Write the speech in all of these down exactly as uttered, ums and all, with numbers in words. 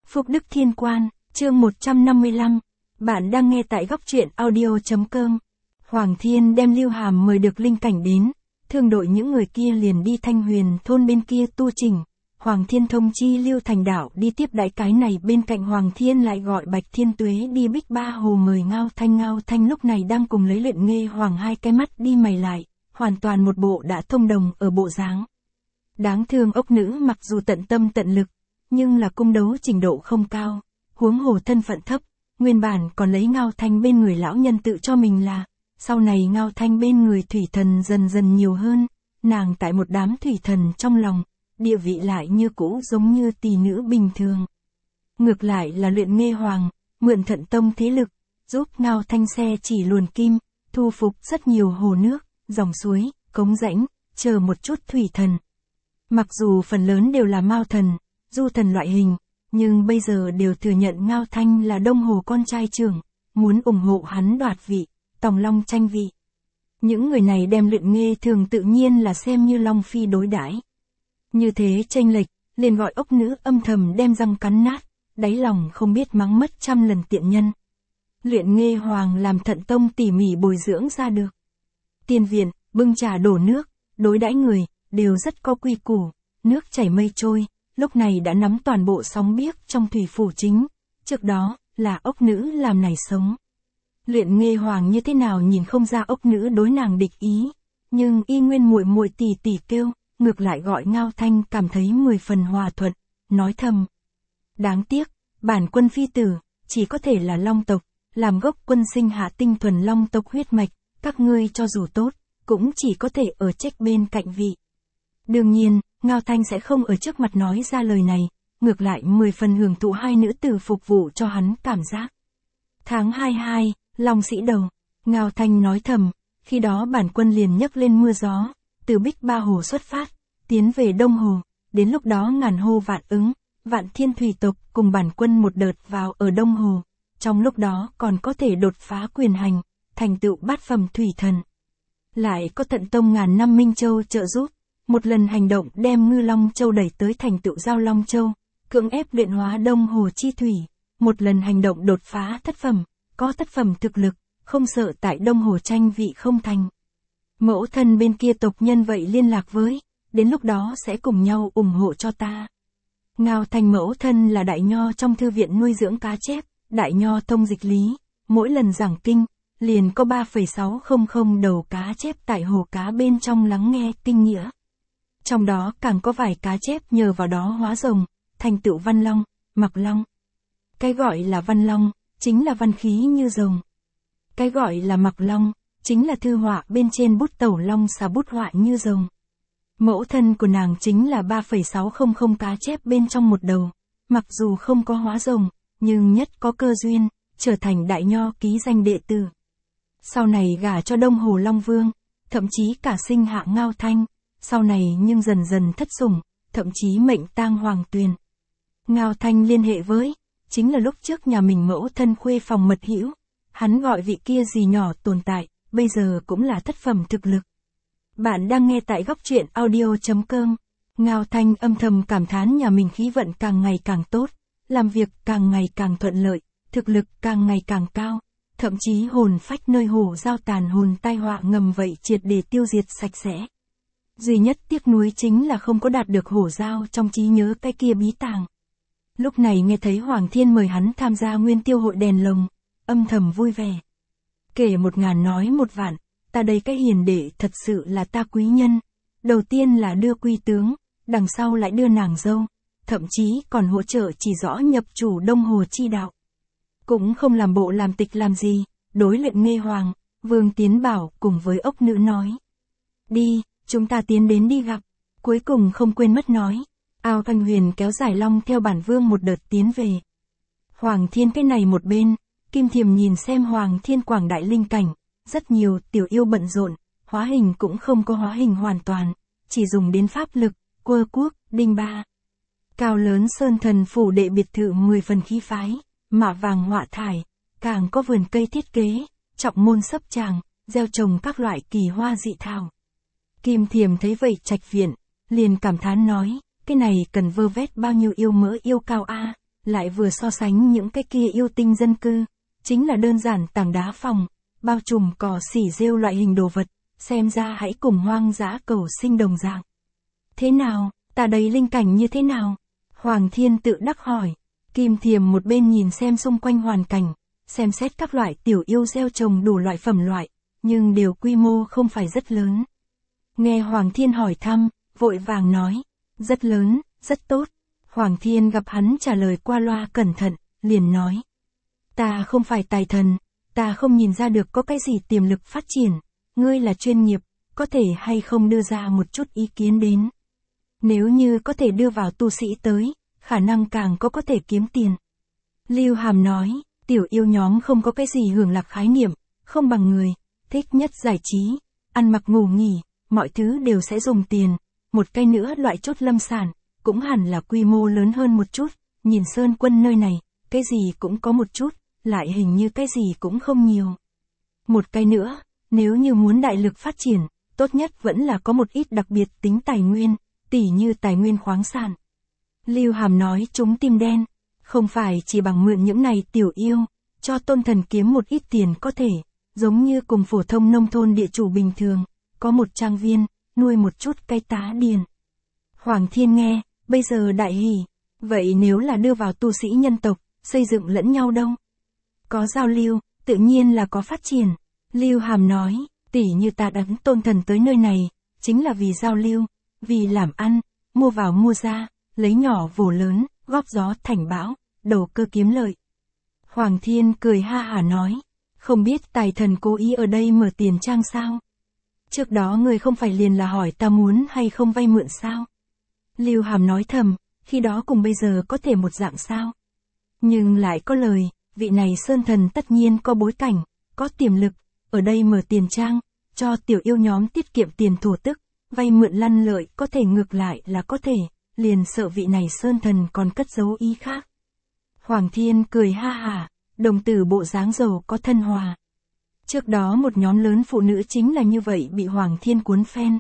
Phúc Đức Thiên Quan, chương một trăm năm mươi lăm. Bạn đang nghe tại góc truyện audio.com. Hoàng Thiên đem Lưu Hàm mời được linh cảnh đến, thương đội những người kia liền đi Thanh Huyền thôn bên kia tu chỉnh. Hoàng Thiên thông chi Lưu Thành Đạo đi tiếp đãi, cái này bên cạnh Hoàng Thiên lại gọi Bạch Thiên Tuế đi Bích Ba Hồ mời Ngao Thanh. Ngao Thanh lúc này đang cùng lấy Luyện Nghê Hoàng hai cái mắt đi mày lại, hoàn toàn một bộ đã thông đồng ở bộ dáng. Đáng thương ốc nữ mặc dù tận tâm tận lực, nhưng là cung đấu trình độ không cao, huống hồ thân phận thấp, nguyên bản còn lấy Ngao Thanh bên người lão nhân tự cho mình là, sau này Ngao Thanh bên người thủy thần dần dần nhiều hơn, nàng tại một đám thủy thần trong lòng, địa vị lại như cũ giống như tỷ nữ bình thường. Ngược lại là Luyện Nghê Hoàng, mượn Thận Tông thế lực, giúp Ngao Thanh xe chỉ luồn kim, thu phục rất nhiều hồ nước, dòng suối, cống rãnh, chờ một chút thủy thần. Mặc dù phần lớn đều là Mao thần, Du thần loại hình, nhưng bây giờ đều thừa nhận Ngao Thanh là Đông Hồ con trai trưởng, muốn ủng hộ hắn đoạt vị, Tòng Long tranh vị. Những người này đem Luyện Nghê thường tự nhiên là xem như Long Phi đối đãi. Như thế chênh lệch, liền gọi ốc nữ âm thầm đem răng cắn nát, đáy lòng không biết mắng mất trăm lần tiện nhân. Luyện Nghê Hoàng làm Thận Tông tỉ mỉ bồi dưỡng ra được. Tiền viện, bưng trà đổ nước, đối đãi người, đều rất có quy củ, nước chảy mây trôi, lúc này đã nắm toàn bộ sóng biếc trong thủy phủ chính, trước đó, là ốc nữ làm này sống. Luyện Nghê Hoàng như thế nào nhìn không ra ốc nữ đối nàng địch ý, nhưng y nguyên muội muội tỉ tỉ kêu, ngược lại gọi Ngao Thanh cảm thấy mười phần hòa thuận, nói thầm. Đáng tiếc, bản quân phi tử, chỉ có thể là Long tộc, làm gốc quân sinh hạ tinh thuần Long tộc huyết mạch, các ngươi cho dù tốt, cũng chỉ có thể ở trách bên cạnh vị. Đương nhiên, Ngao Thanh sẽ không ở trước mặt nói ra lời này, ngược lại mười phần hưởng thụ hai nữ tử phục vụ cho hắn cảm giác. Tháng hai mươi hai, Long Sĩ Đầu, Ngao Thanh nói thầm, khi đó bản quân liền nhấc lên mưa gió, từ Bích Ba Hồ xuất phát, tiến về Đông Hồ, đến lúc đó ngàn hô vạn ứng, vạn thiên thủy tộc cùng bản quân một đợt vào ở Đông Hồ, trong lúc đó còn có thể đột phá quyền hành, thành tựu bát phẩm thủy thần. Lại có Thận Tông ngàn năm Minh Châu trợ giúp, một lần hành động đem Ngư Long Châu đẩy tới thành tựu Giao Long Châu, cưỡng ép luyện hóa Đông Hồ chi thủy, một lần hành động đột phá thất phẩm, có thất phẩm thực lực, không sợ tại Đông Hồ tranh vị không thành. Mẫu thân bên kia tộc nhân vậy liên lạc với, đến lúc đó sẽ cùng nhau ủng hộ cho ta. Ngao Thanh mẫu thân là đại nho trong thư viện nuôi dưỡng cá chép, đại nho thông dịch lý, mỗi lần giảng kinh, liền có ba phẩy sáu không không đầu cá chép tại hồ cá bên trong lắng nghe kinh nghĩa. Trong đó càng có vài cá chép nhờ vào đó hóa rồng, thành tựu Văn Long, Mặc Long. Cái gọi là Văn Long, chính là văn khí như rồng. Cái gọi là Mặc Long, chính là thư họa bên trên bút tẩu long xà bút họa như rồng. Mẫu thân của nàng chính là ba phẩy sáu không không cá chép bên trong một đầu, mặc dù không có hóa rồng, nhưng nhất có cơ duyên, trở thành đại nho ký danh đệ tử. Sau này gả cho Đông Hồ Long Vương, thậm chí cả sinh hạ Ngao Thanh, sau này nhưng dần dần thất sủng, thậm chí mệnh tang hoàng tuyền. Ngao Thanh liên hệ với, chính là lúc trước nhà mình mẫu thân khuê phòng mật hữu, hắn gọi vị kia gì nhỏ tồn tại, bây giờ cũng là thất phẩm thực lực. Bạn đang nghe tại góc truyện audio.com. Ngao Thanh âm thầm cảm thán nhà mình khí vận càng ngày càng tốt, làm việc càng ngày càng thuận lợi, thực lực càng ngày càng cao, thậm chí hồn phách nơi hồ giao tàn hồn tai họa ngầm vậy triệt để tiêu diệt sạch sẽ. Duy nhất tiếc nuối chính là không có đạt được hổ giao trong trí nhớ cái kia bí tàng. Lúc này nghe thấy Hoàng Thiên mời hắn tham gia nguyên tiêu hội đèn lồng, âm thầm vui vẻ. Kể một ngàn nói một vạn, ta đây cái hiền đệ thật sự là ta quý nhân. Đầu tiên là đưa quy tướng, đằng sau lại đưa nàng dâu, thậm chí còn hỗ trợ chỉ rõ nhập chủ Đông Hồ chi đạo. Cũng không làm bộ làm tịch làm gì, đối Luyện Nghê Hoàng, Vương Tiến Bảo cùng với ốc nữ nói. Đi, chúng ta tiến đến đi gặp, cuối cùng không quên mất nói. Ao Thanh Huyền kéo Giải Long theo bản vương một đợt tiến về. Hoàng Thiên cái này một bên, Kim Thiềm nhìn xem Hoàng Thiên quảng đại linh cảnh, rất nhiều tiểu yêu bận rộn, hóa hình cũng không có hóa hình hoàn toàn, chỉ dùng đến pháp lực, quơ cuốc, đinh ba. Cao lớn sơn thần phủ đệ biệt thự mười phần khí phái, mạ vàng họa thải, càng có vườn cây thiết kế, trọng môn sấp tràng, gieo trồng các loại kỳ hoa dị thảo. Kim Thiềm thấy vậy trạch viện, liền cảm thán nói, cái này cần vơ vét bao nhiêu yêu mỡ yêu cao a, lại vừa so sánh những cái kia yêu tinh dân cư, chính là đơn giản tảng đá phòng, bao trùm cỏ xỉ rêu loại hình đồ vật, xem ra hãy cùng hoang dã cầu sinh đồng dạng. Thế nào, ta đây linh cảnh như thế nào? Hoàng Thiên tự đắc hỏi. Kim Thiềm một bên nhìn xem xung quanh hoàn cảnh, xem xét các loại tiểu yêu gieo trồng đủ loại phẩm loại, nhưng đều quy mô không phải rất lớn. Nghe Hoàng Thiên hỏi thăm, vội vàng nói, rất lớn, rất tốt. Hoàng Thiên gặp hắn trả lời qua loa cẩn thận, liền nói. Ta không phải tài thần, ta không nhìn ra được có cái gì tiềm lực phát triển, ngươi là chuyên nghiệp, có thể hay không đưa ra một chút ý kiến đến. Nếu như có thể đưa vào tu sĩ tới, khả năng càng có có thể kiếm tiền. Lưu Hàm nói, tiểu yêu nhóm không có cái gì hưởng lạc khái niệm, không bằng người, thích nhất giải trí, ăn mặc ngủ nghỉ, mọi thứ đều sẽ dùng tiền. Một cái nữa loại chốt lâm sản, cũng hẳn là quy mô lớn hơn một chút, nhìn Sơn Quân nơi này, cái gì cũng có một chút, lại hình như cái gì cũng không nhiều. Một cái nữa, nếu như muốn đại lực phát triển, tốt nhất vẫn là có một ít đặc biệt tính tài nguyên, tỉ như tài nguyên khoáng sản. Lưu Hàm nói chúng tim đen, không phải chỉ bằng mượn những này tiểu yêu, cho tôn thần kiếm một ít tiền có thể, giống như cùng phổ thông nông thôn địa chủ bình thường, có một trang viên, nuôi một chút cây tá điền. Hoàng Thiên nghe, bây giờ đại hỉ, vậy nếu là đưa vào tu sĩ nhân tộc, xây dựng lẫn nhau đâu? Có giao lưu, tự nhiên là có phát triển. Lưu Hàm nói, tỉ như ta đánh tôn thần tới nơi này, chính là vì giao lưu, vì làm ăn, mua vào mua ra, lấy nhỏ vồ lớn, góp gió thành bão, đầu cơ kiếm lợi. Hoàng Thiên cười ha hả nói, không biết tài thần cố ý ở đây mở tiền trang sao? Trước đó người không phải liền là hỏi ta muốn hay không vay mượn sao? Lưu Hàm nói thầm, khi đó cùng bây giờ có thể một dạng sao? Nhưng lại có lời, vị này sơn thần tất nhiên có bối cảnh, có tiềm lực, ở đây mở tiền trang, cho tiểu yêu nhóm tiết kiệm tiền thổ tức, vay mượn lăn lợi có thể ngược lại là có thể, liền sợ vị này sơn thần còn cất giấu ý khác. Hoàng Thiên cười ha hả, đồng tử bộ dáng giàu có thân hòa. Trước đó một nhóm lớn phụ nữ chính là như vậy bị Hoàng Thiên cuốn phen.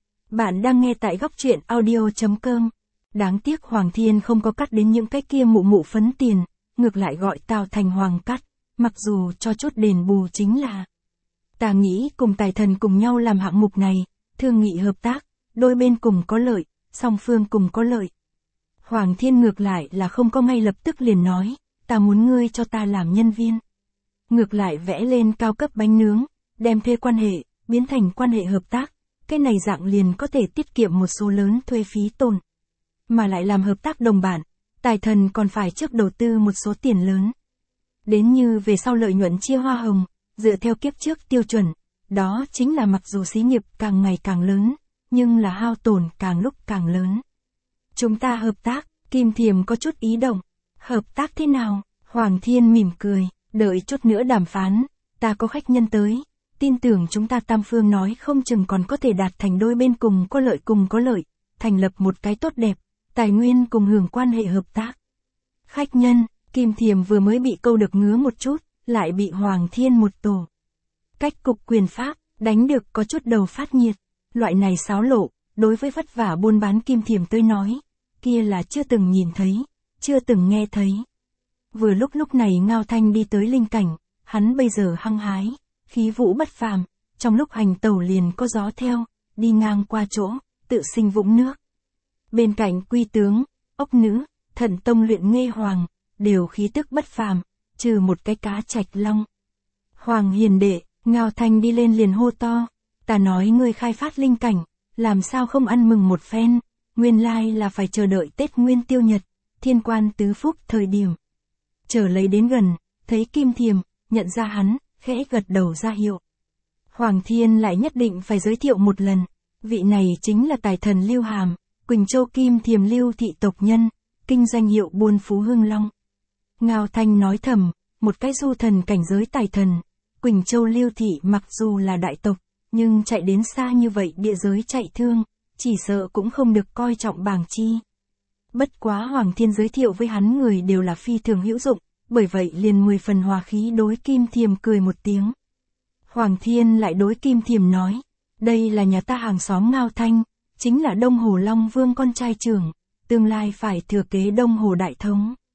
Bạn đang nghe tại góc truyện audio chấm com. Đáng tiếc Hoàng Thiên không có cắt đến những cái kia mụ mụ phấn tiền, ngược lại gọi Tào Thành Hoàng cắt, mặc dù cho chút đền bù chính là. Ta nghĩ cùng tài thần cùng nhau làm hạng mục này, thương nghị hợp tác, đôi bên cùng có lợi, song phương cùng có lợi. Hoàng Thiên ngược lại là không có ngay lập tức liền nói, ta muốn ngươi cho ta làm nhân viên. Ngược lại vẽ lên cao cấp bánh nướng, đem thuê quan hệ, biến thành quan hệ hợp tác, cái này dạng liền có thể tiết kiệm một số lớn thuê phí tổn. Mà lại làm hợp tác đồng bản, tài thần còn phải trước đầu tư một số tiền lớn. Đến như về sau lợi nhuận chia hoa hồng, dựa theo kiếp trước tiêu chuẩn, đó chính là mặc dù xí nghiệp càng ngày càng lớn, nhưng là hao tổn càng lúc càng lớn. Chúng ta hợp tác, Kim Thiềm có chút ý động. Hợp tác thế nào? Hoàng Thiên mỉm cười, đợi chút nữa đàm phán, ta có khách nhân tới, tin tưởng chúng ta tam phương nói không chừng còn có thể đạt thành đôi bên cùng có lợi cùng có lợi, thành lập một cái tốt đẹp, tài nguyên cùng hưởng quan hệ hợp tác. Khách nhân, Kim Thiềm vừa mới bị câu được ngứa một chút, lại bị Hoàng Thiên một tổ. Cách cục quyền pháp, đánh được có chút đầu phát nhiệt, loại này xáo lộ, đối với vất vả buôn bán Kim Thiềm tới nói, kia là chưa từng nhìn thấy, chưa từng nghe thấy. Vừa lúc lúc này Ngao Thanh đi tới linh cảnh, hắn bây giờ hăng hái, khí vũ bất phàm, trong lúc hành tẩu liền có gió theo, đi ngang qua chỗ, tự sinh vũng nước. Bên cạnh quy tướng, ốc nữ, thần tông luyện ngê hoàng, đều khí tức bất phàm, trừ một cái cá trạch long. Hoàng hiền đệ, Ngao Thanh đi lên liền hô to, ta nói ngươi khai phát linh cảnh, làm sao không ăn mừng một phen, nguyên lai là phải chờ đợi Tết Nguyên Tiêu Nhật, thiên quan tứ phúc thời điểm. Chờ lấy đến gần, thấy Kim Thiềm, nhận ra hắn, khẽ gật đầu ra hiệu. Hoàng Thiên lại nhất định phải giới thiệu một lần, vị này chính là tài thần Lưu Hàm, Quỳnh Châu Kim Thiềm Lưu thị tộc nhân, kinh danh hiệu buôn phú hưng long. Ngao Thanh nói thầm, một cái du thần cảnh giới tài thần, Quỳnh Châu Lưu thị mặc dù là đại tộc, nhưng chạy đến xa như vậy địa giới chạy thương, chỉ sợ cũng không được coi trọng bảng chi. Bất quá Hoàng Thiên giới thiệu với hắn người đều là phi thường hữu dụng, bởi vậy liền mười phần hòa khí đối Kim Thiềm cười một tiếng. Hoàng Thiên lại đối Kim Thiềm nói, đây là nhà ta hàng xóm Ngao Thanh, chính là Đông Hồ Long Vương con trai trưởng, tương lai phải thừa kế Đông Hồ Đại Thống.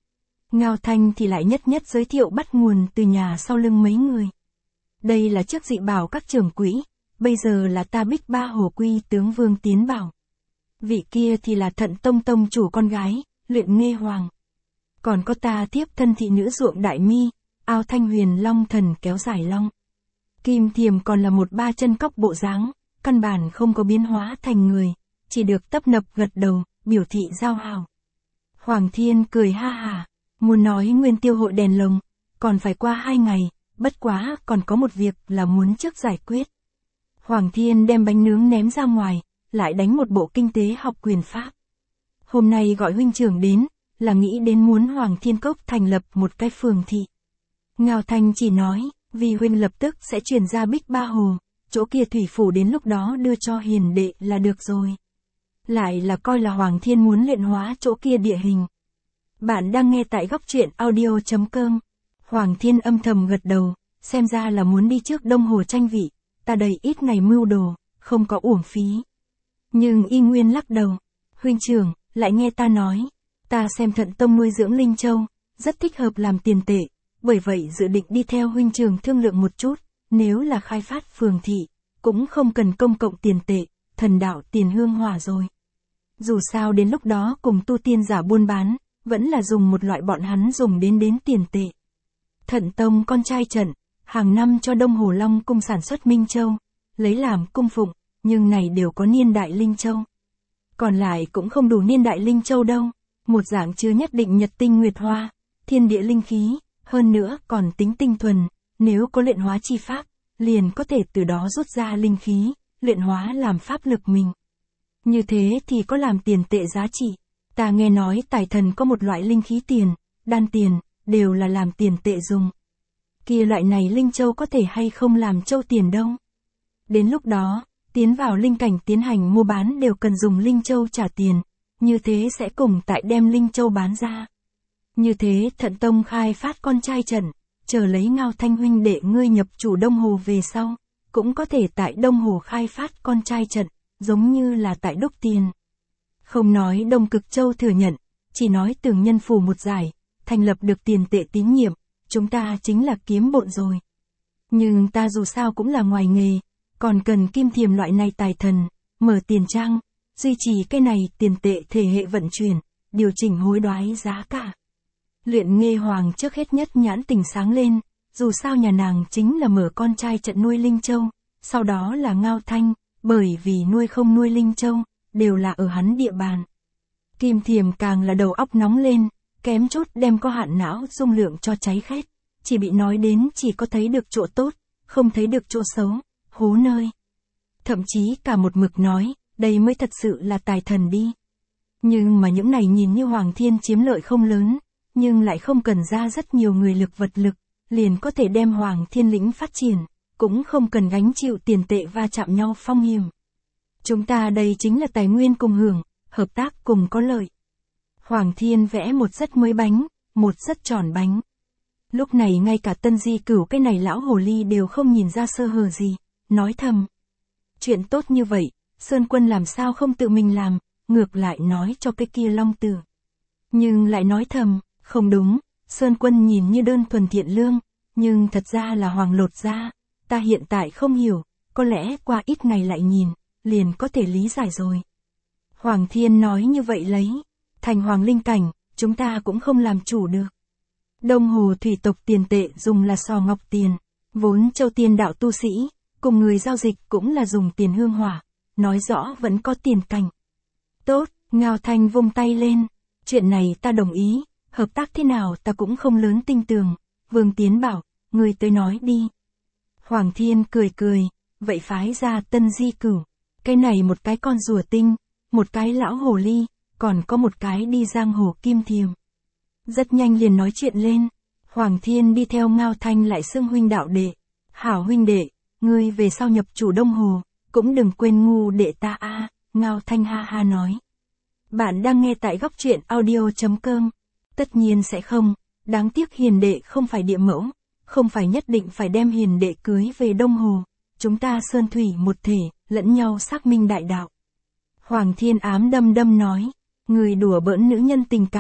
Ngao Thanh thì lại nhất nhất giới thiệu bắt nguồn từ nhà sau lưng mấy người. Đây là trước dị bảo các trưởng quỹ, bây giờ là ta Bích Ba Hồ Quy tướng Vương Tiến Bảo. Vị kia thì là Thận Tông tông chủ con gái, Luyện Nghê Hoàng. Còn có ta thiếp thân thị nữ Ruộng Đại Mi, Ao Thanh Huyền Long Thần Kéo Giải Long. Kim Thiềm còn là một ba chân cóc bộ dáng, căn bản không có biến hóa thành người, chỉ được tấp nập gật đầu, biểu thị giao hảo. Hoàng Thiên cười ha hả, muốn nói nguyên tiêu hội đèn lồng, còn phải qua hai ngày, bất quá còn có một việc là muốn trước giải quyết. Hoàng Thiên đem bánh nướng ném ra ngoài, lại đánh một bộ kinh tế học quyền pháp. Hôm nay gọi huynh trưởng đến, là nghĩ đến muốn Hoàng Thiên Cốc thành lập một cái phường thị. Ngao Thanh chỉ nói, vì huynh lập tức sẽ chuyển ra Bích Ba Hồ, chỗ kia thủy phủ đến lúc đó đưa cho hiền đệ là được rồi. Lại là coi là Hoàng Thiên muốn luyện hóa chỗ kia địa hình. Bạn đang nghe tại góc truyện audio chấm com. Hoàng Thiên âm thầm gật đầu, xem ra là muốn đi trước Đông Hồ tranh vị, ta đầy ít ngày mưu đồ, không có uổng phí. Nhưng y nguyên lắc đầu, huynh trưởng, lại nghe ta nói, ta xem Thận Tông nuôi dưỡng Linh Châu, rất thích hợp làm tiền tệ, bởi vậy dự định đi theo huynh trưởng thương lượng một chút, nếu là khai phát phường thị, cũng không cần công cộng tiền tệ, thần đạo tiền hương hỏa rồi. Dù sao đến lúc đó cùng tu tiên giả buôn bán, vẫn là dùng một loại bọn hắn dùng đến đến tiền tệ. Thận Tông con trai Trận, hàng năm cho Đông Hồ Long cung sản xuất Minh Châu, lấy làm cung phụng, nhưng này đều có niên đại Linh Châu. Còn lại cũng không đủ niên đại Linh Châu đâu, một dạng chứa nhất định nhật tinh nguyệt hoa, thiên địa linh khí, hơn nữa còn tính tinh thuần, nếu có luyện hóa chi pháp, liền có thể từ đó rút ra linh khí, luyện hóa làm pháp lực mình. Như thế thì có làm tiền tệ giá trị. Ta nghe nói tài thần có một loại linh khí tiền, đan tiền, đều là làm tiền tệ dùng. Kia loại này Linh Châu có thể hay không làm châu tiền đâu. Đến lúc đó, tiến vào linh cảnh tiến hành mua bán đều cần dùng Linh Châu trả tiền, như thế sẽ cùng tại đem Linh Châu bán ra. Như thế Thận Tông khai phát con trai Trận, chờ lấy Ngao Thanh huynh đệ ngươi nhập chủ Đông Hồ về sau, cũng có thể tại Đông Hồ khai phát con trai Trận, giống như là tại Đúc Tiền. Không nói Đông Cực Châu thừa nhận, chỉ nói Tường Nhân Phủ một giải, thành lập được tiền tệ tín nhiệm, chúng ta chính là kiếm bộn rồi. Nhưng ta dù sao cũng là ngoài nghề, còn cần Kim Thiềm loại này tài thần, mở tiền trang, duy trì cái này tiền tệ thể hệ vận chuyển, điều chỉnh hối đoái giá cả. Luyện Nghê Hoàng trước hết nhất nhãn tình sáng lên, dù sao nhà nàng chính là mở con trai Trận nuôi Linh Châu, sau đó là Ngao Thanh, bởi vì nuôi không nuôi Linh Châu, đều là ở hắn địa bàn. Kim Thiềm càng là đầu óc nóng lên, kém chút đem có hạn não dung lượng cho cháy khét, chỉ bị nói đến chỉ có thấy được chỗ tốt, không thấy được chỗ xấu, hố nơi. Thậm chí cả một mực nói, đây mới thật sự là tài thần đi. Nhưng mà những này nhìn như Hoàng Thiên chiếm lợi không lớn, nhưng lại không cần ra rất nhiều người lực vật lực, liền có thể đem Hoàng Thiên lĩnh phát triển, cũng không cần gánh chịu tiền tệ va chạm nhau phong hiểm. Chúng ta đây chính là tài nguyên cùng hưởng, hợp tác cùng có lợi. Hoàng Thiên vẽ một rất mới bánh, một rất tròn bánh. Lúc này ngay cả Tân Di Cửu cái này lão hồ ly đều không nhìn ra sơ hở gì, nói thầm. Chuyện tốt như vậy, Sơn Quân làm sao không tự mình làm, ngược lại nói cho cái kia Long Tử. Nhưng lại nói thầm, không đúng, Sơn Quân nhìn như đơn thuần thiện lương, nhưng thật ra là hoàng lột da, ta hiện tại không hiểu, có lẽ qua ít ngày lại nhìn, liền có thể lý giải rồi. Hoàng Thiên nói như vậy lấy, thành hoàng linh cảnh, chúng ta cũng không làm chủ được. Đông Hồ thủy tộc tiền tệ dùng là sò ngọc tiền, vốn châu tiên đạo tu sĩ, cùng người giao dịch cũng là dùng tiền hương hỏa, nói rõ vẫn có tiền cảnh. Tốt, Ngao Thanh vung tay lên, chuyện này ta đồng ý, hợp tác thế nào ta cũng không lớn tinh tường, Vương Tiến bảo, người tới nói đi. Hoàng Thiên cười cười, vậy phái ra Tân Di Cửu, cái này một cái con rùa tinh, một cái lão hồ ly, còn có một cái đi giang hồ Kim Thiềm. Rất nhanh liền nói chuyện lên, Hoàng Thiên đi theo Ngao Thanh lại xưng huynh đạo đệ, hảo huynh đệ, ngươi về sau nhập chủ Đông Hồ, cũng đừng quên ngu đệ ta a. Ngao Thanh ha ha nói. Bạn đang nghe tại góc truyện audio chấm com. Tất nhiên sẽ không, đáng tiếc hiền đệ không phải địa mẫu, không phải nhất định phải đem hiền đệ cưới về Đông Hồ, chúng ta sơn thủy một thể, lẫn nhau xác minh đại đạo. Hoàng Thiên ám đâm đâm nói, người đùa bỡn nữ nhân tình cảm,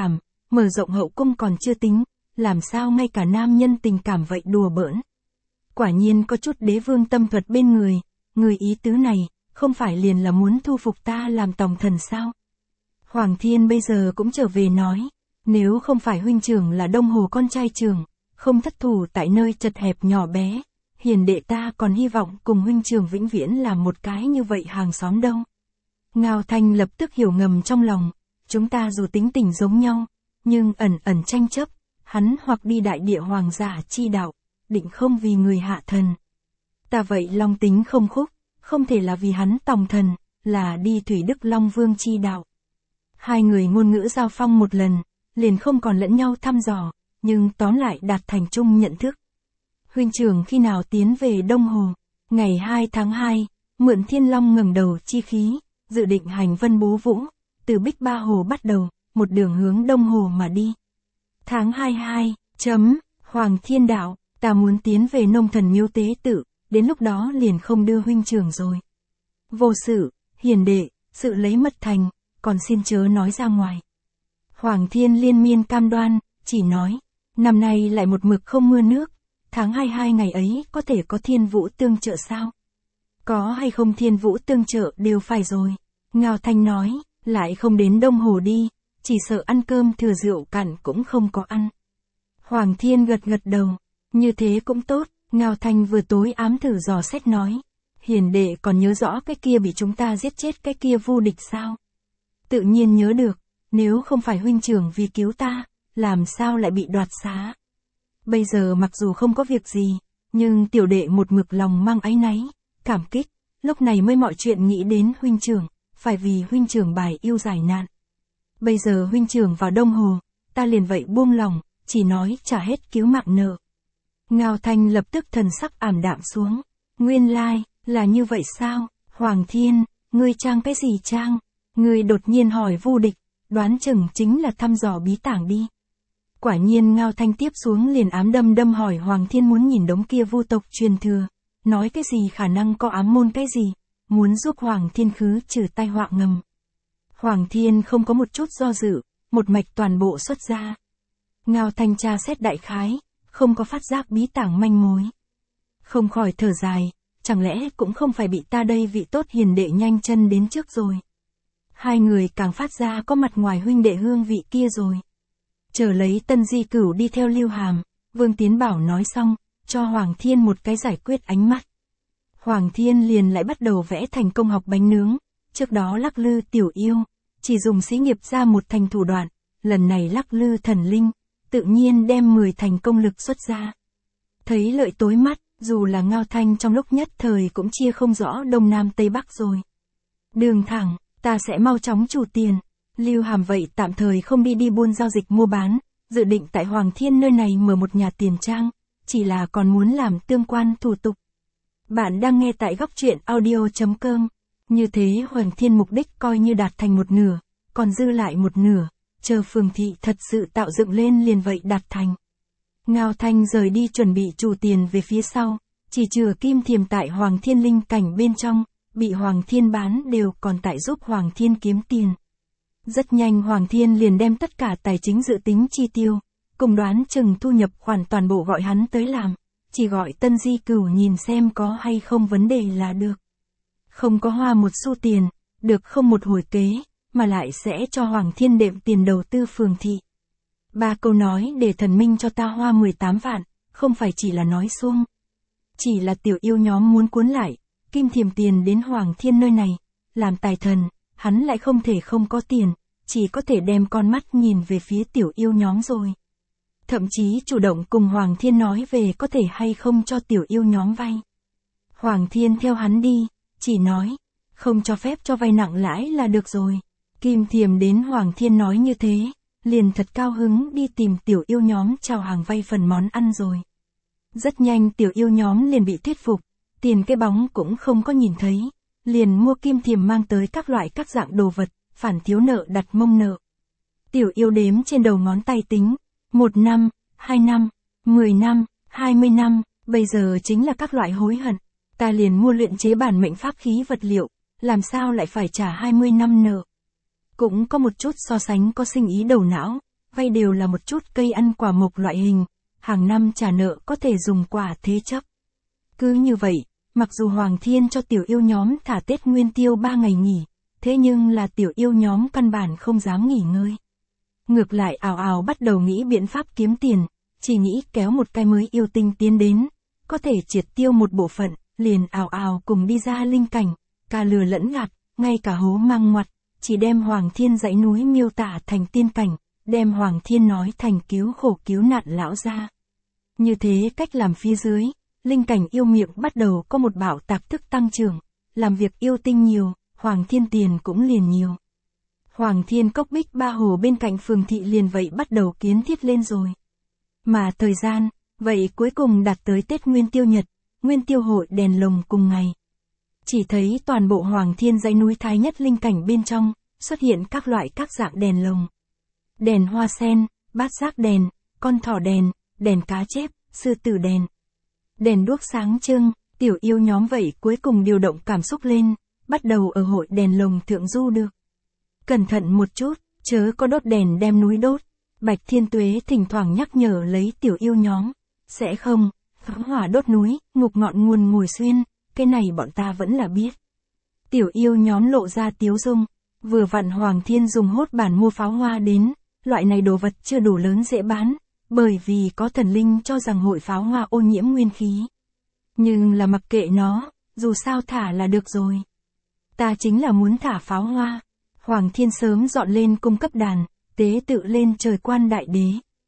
mở rộng hậu cung còn chưa tính, làm sao ngay cả nam nhân tình cảm vậy đùa bỡn. Quả nhiên có chút đế vương tâm thuật bên người, người ý tứ này, không phải liền là muốn thu phục ta làm tòng thần sao? Hoàng Thiên bây giờ cũng trở về nói, nếu không phải huynh trưởng là Đông Hồ con trai trưởng, không thất thủ tại nơi chật hẹp nhỏ bé, hiền đệ ta còn hy vọng cùng huynh trưởng vĩnh viễn làm một cái như vậy hàng xóm đâu. Ngao Thanh lập tức hiểu ngầm trong lòng, chúng ta dù tính tình giống nhau, nhưng ẩn ẩn tranh chấp, hắn hoặc đi đại địa hoàng giả chi đạo, định không vì người hạ thần. Ta vậy long tính không khúc, không thể là vì hắn tòng thần, là đi Thủy Đức Long Vương chi đạo. Hai người ngôn ngữ giao phong một lần, liền không còn lẫn nhau thăm dò, nhưng tóm lại đạt thành chung nhận thức. Huynh trưởng khi nào tiến về Đông Hồ, ngày hai tháng hai, mượn Thiên Long ngẩng đầu chi khí, dự định hành vân bố vũ, từ Bích Ba Hồ bắt đầu, một đường hướng Đông Hồ mà đi. Tháng hai hai, chấm, Hoàng Thiên đạo, ta muốn tiến về nông thần miếu tế tự, đến lúc đó liền không đưa huynh trưởng rồi. Vô sự, hiền đệ, sự lấy mật thành, còn xin chớ nói ra ngoài. Hoàng Thiên liên miên cam đoan, chỉ nói, năm nay lại một mực không mưa nước, tháng hai hai ngày ấy có thể có thiên vũ tương trợ sao? Có hay không thiên vũ tương trợ đều phải rồi. Ngao Thanh nói, lại không đến Đông Hồ đi, chỉ sợ ăn cơm thừa rượu cạn cũng không có ăn. Hoàng Thiên gật gật đầu, như thế cũng tốt. Ngao Thanh vừa tối ám thử dò xét nói, hiền đệ còn nhớ rõ cái kia bị chúng ta giết chết cái kia vô địch sao? Tự nhiên nhớ được, nếu không phải huynh trưởng vì cứu ta, làm sao lại bị đoạt xá? Bây giờ mặc dù không có việc gì, nhưng tiểu đệ một mực lòng mang áy náy, cảm kích, lúc này mới mọi chuyện nghĩ đến huynh trưởng, phải vì huynh trưởng bài yêu giải nạn. Bây giờ huynh trưởng vào Đông Hồ, ta liền vậy buông lòng, chỉ nói trả hết cứu mạng nợ. Ngao Thanh lập tức thần sắc ảm đạm xuống, nguyên lai, là như vậy sao? Hoàng Thiên, ngươi trang cái gì trang? Ngươi đột nhiên hỏi vô địch, đoán chừng chính là thăm dò bí tảng đi. Quả nhiên Ngao Thanh tiếp xuống liền ám đâm đâm hỏi Hoàng Thiên muốn nhìn đống kia vu tộc truyền thừa, nói cái gì khả năng có ám môn cái gì, muốn giúp Hoàng Thiên khứ trừ tai họa ngầm. Hoàng Thiên không có một chút do dự, một mạch toàn bộ xuất ra. Ngao Thanh tra xét đại khái, không có phát giác bí tảng manh mối. Không khỏi thở dài, chẳng lẽ cũng không phải bị ta đây vị tốt hiền đệ nhanh chân đến trước rồi. Hai người càng phát ra có mặt ngoài huynh đệ hương vị kia rồi. Chờ lấy Tân Di Cửu đi theo Lưu Hàm, Vương Tiến Bảo nói xong, cho Hoàng Thiên một cái giải quyết ánh mắt. Hoàng Thiên liền lại bắt đầu vẽ thành công học bánh nướng, trước đó lắc lư tiểu yêu, chỉ dùng xí nghiệp ra một thành thủ đoạn, lần này lắc lư thần linh, tự nhiên đem mười thành công lực xuất ra. Thấy lợi tối mắt, dù là Ngao Thanh trong lúc nhất thời cũng chia không rõ Đông Nam Tây Bắc rồi. Đường thẳng, ta sẽ mau chóng chủ tiền. Lưu Hàm vậy tạm thời không đi đi buôn giao dịch mua bán, dự định tại Hoàng Thiên nơi này mở một nhà tiền trang, chỉ là còn muốn làm tương quan thủ tục. Bạn đang nghe tại góc truyện audio chấm com. Như thế Hoàng Thiên mục đích coi như đạt thành một nửa, còn dư lại một nửa, chờ phường thị thật sự tạo dựng lên liền vậy đạt thành. Ngao Thanh rời đi chuẩn bị chủ tiền về phía sau, chỉ chừa Kim Thiềm tại Hoàng Thiên linh cảnh bên trong, bị Hoàng Thiên bán đều còn tại giúp Hoàng Thiên kiếm tiền. Rất nhanh Hoàng Thiên liền đem tất cả tài chính dự tính chi tiêu, cùng đoán chừng thu nhập khoản toàn bộ gọi hắn tới làm, chỉ gọi Tân Di Cửu nhìn xem có hay không vấn đề là được. Không có hoa một xu tiền, được không một hồi kế, mà lại sẽ cho Hoàng Thiên đệm tiền đầu tư phường thị. Ba câu nói để thần minh cho ta hoa mười tám vạn, không phải chỉ là nói suông. Chỉ là tiểu yêu nhóm muốn cuốn lại, Kim Thiềm tiền đến Hoàng Thiên nơi này, làm tài thần, hắn lại không thể không có tiền, chỉ có thể đem con mắt nhìn về phía tiểu yêu nhóm rồi. Thậm chí chủ động cùng Hoàng Thiên nói về có thể hay không cho tiểu yêu nhóm vay. Hoàng Thiên theo hắn đi, chỉ nói, không cho phép cho vay nặng lãi là được rồi. Kim Thiềm đến Hoàng Thiên nói như thế, liền thật cao hứng đi tìm tiểu yêu nhóm chào hàng vay phần món ăn rồi. Rất nhanh tiểu yêu nhóm liền bị thuyết phục, tiền cái bóng cũng không có nhìn thấy, liền mua Kim Thiềm mang tới các loại các dạng đồ vật, phản thiếu nợ đặt mông nợ. Tiểu yêu đếm trên đầu ngón tay tính, một năm, hai năm, mười năm, hai mươi năm, bây giờ chính là các loại hối hận. Ta liền mua luyện chế bản mệnh pháp khí vật liệu, làm sao lại phải trả hai mươi năm nợ. Cũng có một chút so sánh có sinh ý đầu não, vay đều là một chút cây ăn quả mộc loại hình, hàng năm trả nợ có thể dùng quả thế chấp. Cứ như vậy, mặc dù Hoàng Thiên cho tiểu yêu nhóm thả Tết Nguyên Tiêu ba ngày nghỉ, thế nhưng là tiểu yêu nhóm căn bản không dám nghỉ ngơi. Ngược lại ào ào bắt đầu nghĩ biện pháp kiếm tiền, chỉ nghĩ kéo một cái mới yêu tinh tiến đến, có thể triệt tiêu một bộ phận, liền ào ào cùng đi ra linh cảnh, cả lừa lẫn gạt, ngay cả hố mang ngoặt, chỉ đem Hoàng Thiên dãy núi miêu tả thành tiên cảnh, đem Hoàng Thiên nói thành cứu khổ cứu nạn lão gia. Như thế cách làm phía dưới, linh cảnh yêu miệng bắt đầu có một bảo tạc thức tăng trưởng, làm việc yêu tinh nhiều, Hoàng Thiên tiền cũng liền nhiều. Hoàng Thiên cốc bích ba hồ bên cạnh phường thị liền vậy bắt đầu kiến thiết lên rồi. Mà thời gian, vậy cuối cùng đạt tới Tết Nguyên Tiêu Nhật, Nguyên Tiêu hội đèn lồng cùng ngày. Chỉ thấy toàn bộ Hoàng Thiên dãy núi Thái Nhất linh cảnh bên trong, xuất hiện các loại các dạng đèn lồng. Đèn hoa sen, bát giác đèn, con thỏ đèn, đèn cá chép, sư tử đèn. Đèn đuốc sáng trưng, tiểu yêu nhóm vậy cuối cùng điều động cảm xúc lên, bắt đầu ở hội đèn lồng thượng du được. Cẩn thận một chút, chớ có đốt đèn đem núi đốt. Bạch Thiên Tuế thỉnh thoảng nhắc nhở lấy tiểu yêu nhóm. Sẽ không, phóng hỏa đốt núi, ngục ngọn nguồn ngồi xuyên, cái này bọn ta vẫn là biết. Tiểu yêu nhóm lộ ra tiếu dung, vừa vặn Hoàng Thiên dùng hốt bản mua pháo hoa đến, loại này đồ vật chưa đủ lớn dễ bán, bởi vì có thần linh cho rằng hội pháo hoa ô nhiễm nguyên khí. Nhưng là mặc kệ nó, dù sao thả là được rồi. Ta chính là muốn thả pháo hoa. Hoàng Thiên sớm dọn lên cung cấp đàn, tế tự lên trời quan đại đế.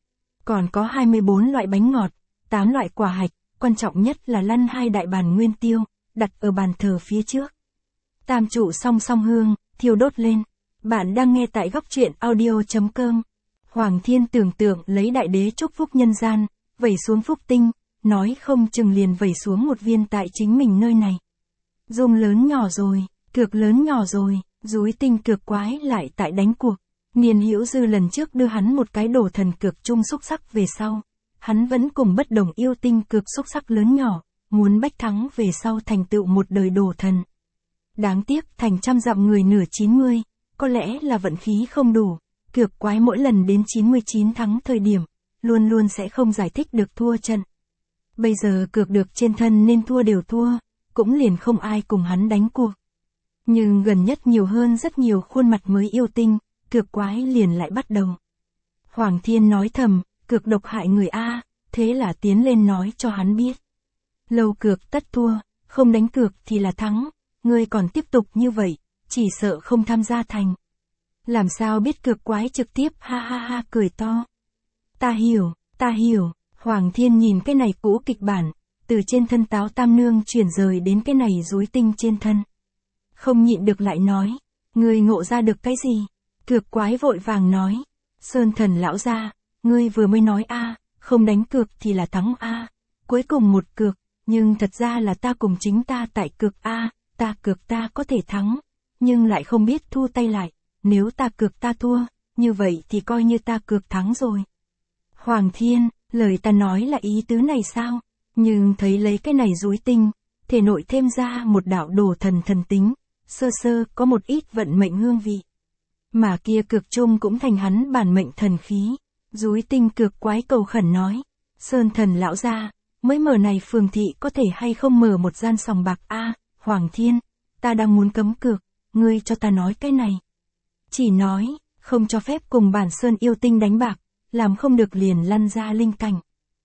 Còn có hai mươi bốn loại bánh ngọt, tám loại quả hạch, quan trọng nhất là lăn hai đại bàn nguyên tiêu, đặt ở bàn thờ phía trước. Tam trụ song song hương, thiêu đốt lên. Bạn đang nghe tại góc truyện audio chấm com. Hoàng Thiên tưởng tượng lấy đại đế chúc phúc nhân gian, vẩy xuống phúc tinh, nói không chừng liền vẩy xuống một viên tại chính mình nơi này. Dung lớn nhỏ rồi, cược lớn nhỏ rồi, dúi tinh cược quái lại tại đánh cuộc. Niên Hữu Dư lần trước đưa hắn một cái đồ thần cược chung xúc sắc về sau. Hắn vẫn cùng bất đồng yêu tinh cược xúc sắc lớn nhỏ, muốn bách thắng về sau thành tựu một đời đồ thần. Đáng tiếc thành trăm dặm người nửa chín mươi, có lẽ là vận khí không đủ, cược quái mỗi lần đến chín mươi chín thắng thời điểm, luôn luôn sẽ không giải thích được thua trận. Bây giờ cược được trên thân nên thua đều thua, cũng liền không ai cùng hắn đánh cuộc. Nhưng gần nhất nhiều hơn rất nhiều khuôn mặt mới yêu tinh, cược quái liền lại bắt đầu. Hoàng Thiên nói thầm, cược độc hại người A, thế là tiến lên nói cho hắn biết. Lâu cược tất thua, không đánh cược thì là thắng, ngươi còn tiếp tục như vậy, chỉ sợ không tham gia thành. Làm sao biết cược quái trực tiếp ha ha ha cười to. Ta hiểu, ta hiểu, Hoàng Thiên nhìn cái này cũ kịch bản, từ trên thân Táo Tam Nương chuyển rời đến cái này rối tinh trên thân. Không nhịn được lại nói, ngươi ngộ ra được cái gì? Cược quái vội vàng nói, Sơn Thần lão gia, ngươi vừa mới nói a, không đánh cược thì là thắng a, cuối cùng một cược, nhưng thật ra là ta cùng chính ta tại cược a, ta cược ta có thể thắng, nhưng lại không biết thu tay lại, nếu ta cược ta thua, như vậy thì coi như ta cược thắng rồi. Hoàng Thiên, lời ta nói là ý tứ này sao? Nhưng thấy lấy cái này rối tinh, thể nội thêm ra một đạo đồ thần thần tính, sơ sơ có một ít vận mệnh hương vị. Mà kia cược chung cũng thành hắn bản mệnh thần khí. Rối tinh cược quái cầu khẩn nói, Sơn Thần lão gia, mới mở này phường thị có thể hay không mở một gian sòng bạc a, Hoàng Thiên, ta đang muốn cấm cược, ngươi cho ta nói cái này. Chỉ nói, không cho phép cùng bản Sơn yêu tinh đánh bạc, làm không được liền lăn ra linh cảnh.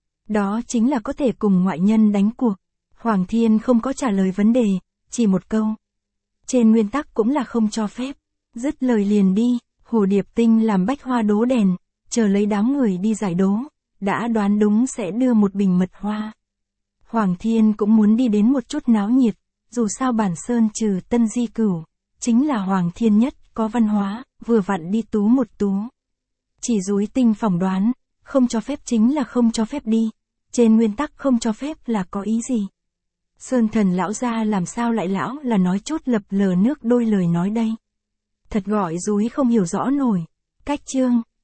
Đó chính là có thể cùng ngoại nhân đánh cuộc. Hoàng Thiên không có trả lời vấn đề, chỉ một câu. Trên nguyên tắc cũng là không cho phép. Dứt lời liền đi, Hồ Điệp Tinh làm bách hoa đố đèn, chờ lấy đám người đi giải đố, đã đoán đúng sẽ đưa một bình mật hoa. Hoàng Thiên cũng muốn đi đến một chút náo nhiệt, dù sao bản Sơn trừ Tân Di Cửu, chính là Hoàng Thiên nhất có văn hóa, vừa vặn đi tú một tú. Chỉ rối tinh phỏng đoán, không cho phép chính là không cho phép đi, trên nguyên tắc không cho phép là có ý gì. Sơn Thần lão gia làm sao lại lão là nói chút lập lờ nước đôi lời nói đây. Thật gọi rối không hiểu rõ nổi. Cách chương